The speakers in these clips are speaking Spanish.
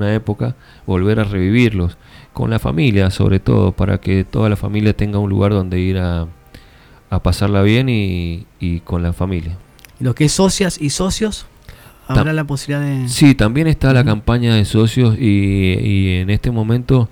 una época, volver a revivirlos, con la familia sobre todo, para que toda la familia tenga un lugar donde ir a pasarla bien y con la familia. Lo que es socias y socios, habrá la posibilidad de... Sí, también está la campaña de socios y en este momento,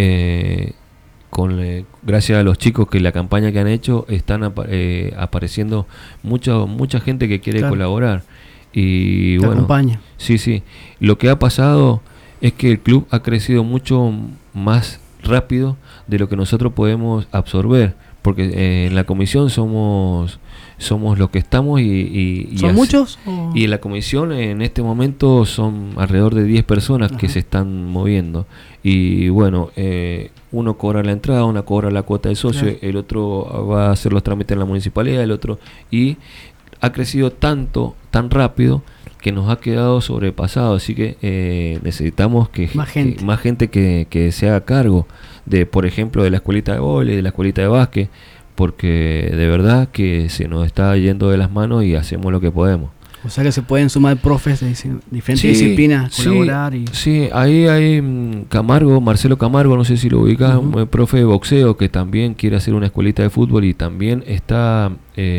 gracias a los chicos que la campaña que han hecho, están apareciendo mucha gente que quiere colaborar. Y bueno, acompaña. Sí. Lo que ha pasado es que el club ha crecido mucho más rápido de lo que nosotros podemos absorber, porque en la comisión somos los que estamos ¿Son muchos? Y en la comisión en este momento son alrededor de 10 personas que se están moviendo. Y bueno, uno cobra la entrada, uno cobra la cuota de socio, el otro va a hacer los trámites en la municipalidad, el otro... Y ha crecido tan rápido que nos ha quedado sobrepasado, así que necesitamos más gente que se haga cargo de, por ejemplo, de la escuelita de vóley, de la escuelita de básquet, porque de verdad que se nos está yendo de las manos y hacemos lo que podemos. O sea que se pueden sumar profes de diferentes disciplinas, colaborar. Sí, ahí hay Marcelo Camargo, no sé si lo ubicás, un profe de boxeo que también quiere hacer una escuelita de fútbol, y también está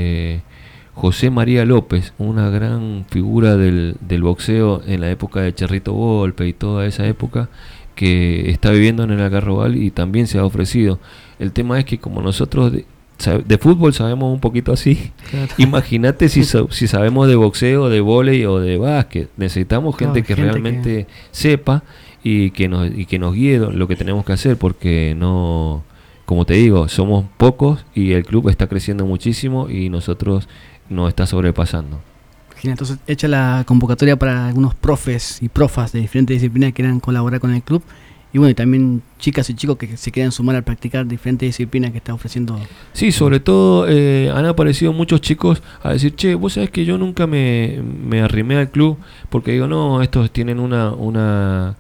José María López, una gran figura del boxeo en la época de Cherrito Volpe y toda esa época, que está viviendo en el Algarrobal y también se ha ofrecido. El tema es que como nosotros de fútbol sabemos un poquito así, imagínate si sabemos de boxeo, de vóley o de básquet. Necesitamos gente que realmente sepa y que nos guíe lo que tenemos que hacer, porque no, como te digo, somos pocos y el club está creciendo muchísimo y nosotros nos está sobrepasando. Entonces, hecha la convocatoria para algunos profes y profas de diferentes disciplinas que quieran colaborar con el club. Y bueno, y también chicas y chicos que se quieran sumar a practicar diferentes disciplinas que está ofreciendo. Sí, sobre todo han aparecido muchos chicos a decir, che, vos sabés que yo nunca me arrimé al club, porque digo, no, estos tienen una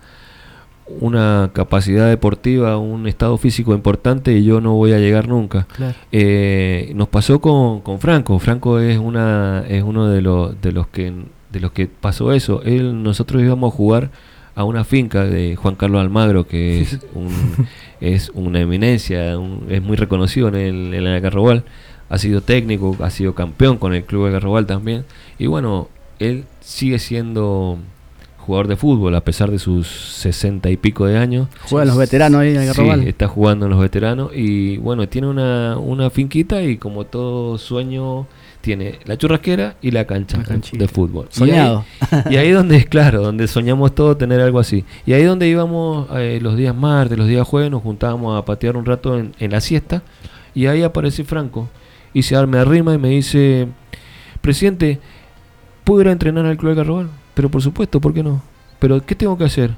capacidad deportiva, un estado físico importante y yo no voy a llegar nunca. Claro. Nos pasó con Franco. Franco es uno de los que pasó eso. Nosotros íbamos a jugar a una finca de Juan Carlos Almagro, que es una eminencia, es muy reconocido en el Algarrobal. Ha sido técnico, ha sido campeón con el club Algarrobal también. Y bueno, él sigue siendo jugador de fútbol a pesar de sus 60 y pico de años. Juega en los veteranos ahí en Algarrobal. Sí, está jugando en los veteranos y bueno, tiene una finquita y como todo sueño tiene la churrasquera y la cancha de fútbol. Soñado. Y ahí donde, claro, donde soñamos todos tener algo así. Y ahí donde íbamos los días martes, los días jueves, nos juntábamos a patear un rato en la siesta, y ahí aparece Franco y me arrima y me dice, presidente, ¿puedo ir a entrenar al Club Algarrobal? Pero por supuesto, ¿por qué no? ¿Pero qué tengo que hacer?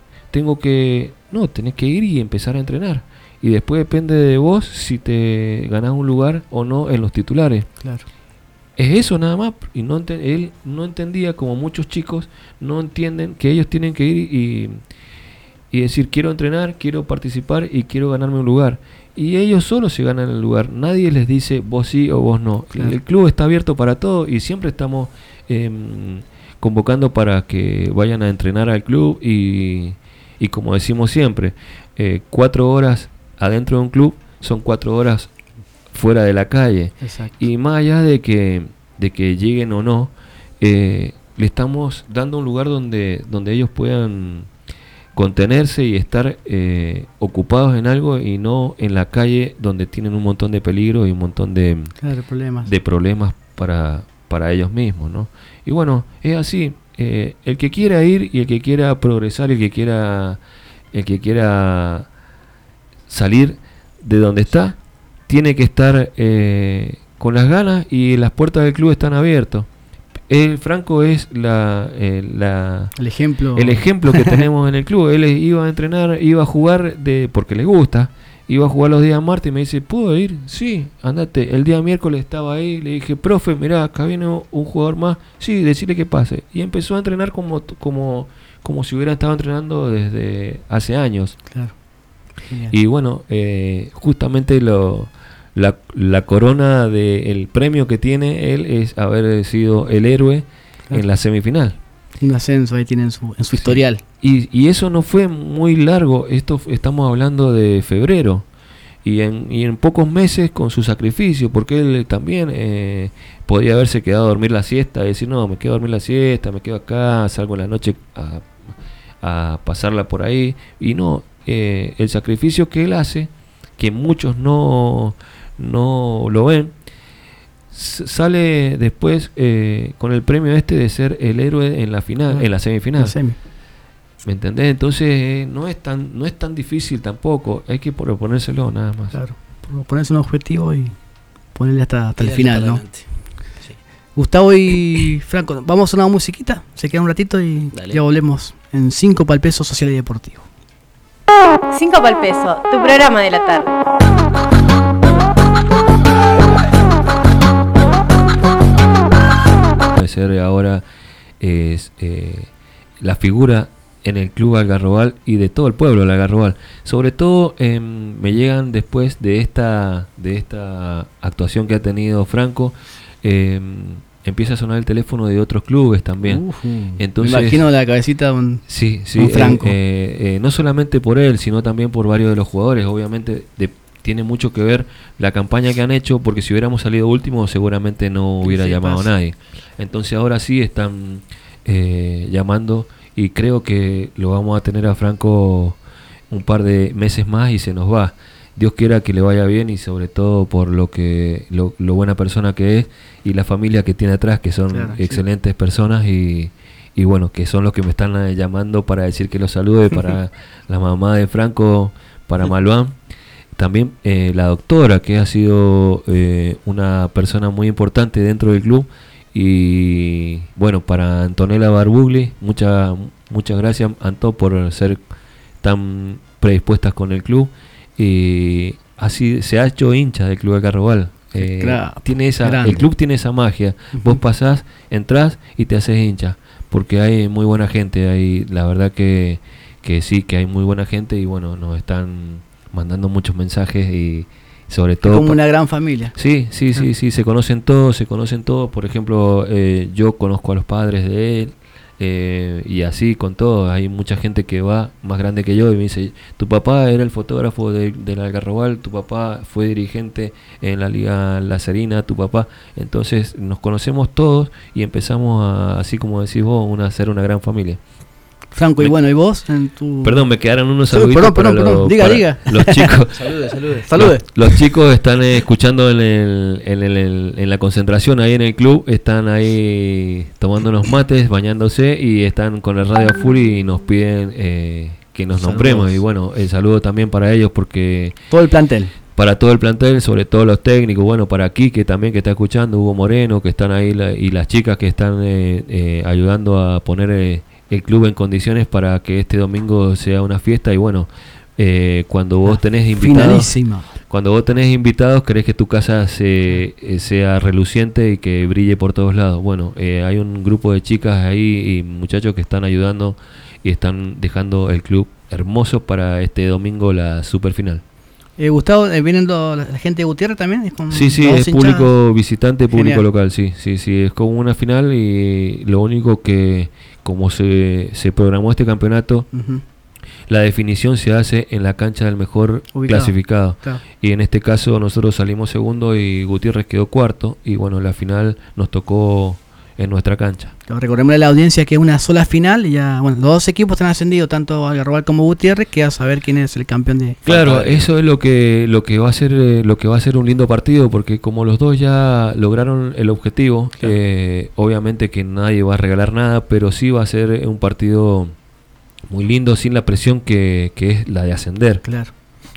Tenés que ir y empezar a entrenar. Y después depende de vos si te ganás un lugar o no en los titulares. Claro. Es eso nada más. Y él no entendía, como muchos chicos no entienden, que ellos tienen que ir y decir, quiero entrenar, quiero participar y quiero ganarme un lugar. Y ellos solo se ganan el lugar. Nadie les dice vos sí o vos no. Claro. El club está abierto para todo y siempre estamos convocando para que vayan a entrenar al club y como decimos siempre, 4 horas adentro de un club son 4 horas fuera de la calle. Exacto. Y más allá de que lleguen o no, le estamos dando un lugar donde ellos puedan contenerse y estar ocupados en algo y no en la calle, donde tienen un montón de peligros y un montón de problemas para ellos mismos, ¿no? Y bueno, es así. El que quiera ir y el que quiera progresar, el que quiera salir de donde está, tiene que estar con las ganas, y las puertas del club están abiertas. Franco es el ejemplo que tenemos en el club. Él iba a entrenar, iba a jugar porque le gusta. Iba a jugar los días martes y me dice, ¿puedo ir? Sí, andate. El día miércoles estaba ahí, le dije, profe, mirá, acá viene un jugador más. Sí, decirle que pase. Y empezó a entrenar como si hubiera estado entrenando desde hace años. Claro. Genial. Y bueno, justamente la corona del premio que tiene él es haber sido el héroe, claro, en la semifinal. Un ascenso ahí tiene en su historial. Y eso no fue muy largo, estamos hablando de febrero. Y en pocos meses con su sacrificio, porque él también podía haberse quedado a dormir la siesta y decir, no, me quedo a dormir la siesta, me quedo acá, salgo en la noche a pasarla por ahí. Y no, el sacrificio que él hace, que muchos no lo ven, sale después con el premio de ser el héroe en la final, en la semifinal. ¿Me entendés? Entonces no es tan difícil tampoco, hay que proponérselo nada más. Claro, ponerse un objetivo y ponerle hasta el final, ¿no? Sí. Gustavo y Franco, vamos a una musiquita, se queda un ratito y dale, ya volvemos en 5 para el peso social y deportivo. 5 para el peso, tu programa de la tarde. Ser ahora es la figura en el club Algarrobal y de todo el pueblo del Algarrobal. Sobre todo me llegan después de esta actuación que ha tenido Franco, empieza a sonar el teléfono de otros clubes también. Entonces, me imagino la cabecita con Franco. No solamente por él, sino también por varios de los jugadores. Obviamente tiene mucho que ver la campaña que han hecho, porque si hubiéramos salido último seguramente no hubiera llamado a nadie. Entonces ahora sí están llamando, y creo que lo vamos a tener a Franco un par de meses más y se nos va. Dios quiera que le vaya bien, y sobre todo por lo buena persona que es y la familia que tiene atrás, que son excelentes personas, y bueno, que son los que me están llamando para decir que los salude, para la mamá de Franco, para Malván. También la doctora, que ha sido una persona muy importante dentro del club. Y bueno, para Antonella Barbugli, muchas gracias, Anto, por ser tan predispuestas con el club. Y así se ha hecho hincha del club de Algarrobal. El club tiene esa magia. Vos pasás, entrás y te haces hincha, porque hay muy buena gente ahí. La verdad que sí, que hay muy buena gente, y bueno, nos están mandando muchos mensajes, y sobre todo como una gran familia. Sí, se conocen todos. Por ejemplo, yo conozco a los padres de él, y así con todo. Hay mucha gente que va más grande que yo y me dice, tu papá era el fotógrafo del Algarrobal, tu papá fue dirigente en la Liga Lacerina, tu papá. Entonces nos conocemos todos y empezamos así como decís vos, a ser una gran familia. Franco, y bueno, ¿y vos? Perdón, me quedaron unos saluditos. Perdón. Diga. Los chicos. Salude. Los chicos están escuchando en la concentración ahí en el club. Están ahí tomando unos mates, bañándose, y están con el radio a full y nos piden que nos nombremos. Y bueno, el saludo también para ellos, porque todo el plantel. Para todo el plantel, sobre todo los técnicos, bueno, para Quique también, que está escuchando, Hugo Moreno, que están ahí, y las chicas que están ayudando a poner el club en condiciones para que este domingo sea una fiesta. Y bueno, cuando vos tenés invitados, querés que tu casa sea reluciente y que brille por todos lados. Bueno, hay un grupo de chicas ahí y muchachos que están ayudando y están dejando el club hermoso para este domingo, la super final. Gustavo, ¿vienen la gente de Gutiérrez también? Sí, es público visitante, público local, sí, es como una final. Y lo único que, como se programó este campeonato, la definición se hace en la cancha del mejor clasificado. Claro. Y en este caso nosotros salimos segundo y Gutiérrez quedó cuarto, y bueno, la final nos tocó en nuestra cancha. Recordemos a la audiencia que es una sola final, y ya, bueno, los dos equipos están ascendidos, tanto Algarrobal como Gutiérrez, que a saber quién es el campeón de. Claro, eso es lo que va a ser un lindo partido, porque como los dos ya lograron el objetivo, claro. Obviamente que nadie va a regalar nada, pero sí va a ser un partido muy lindo, sin la presión que es la de ascender. Claro.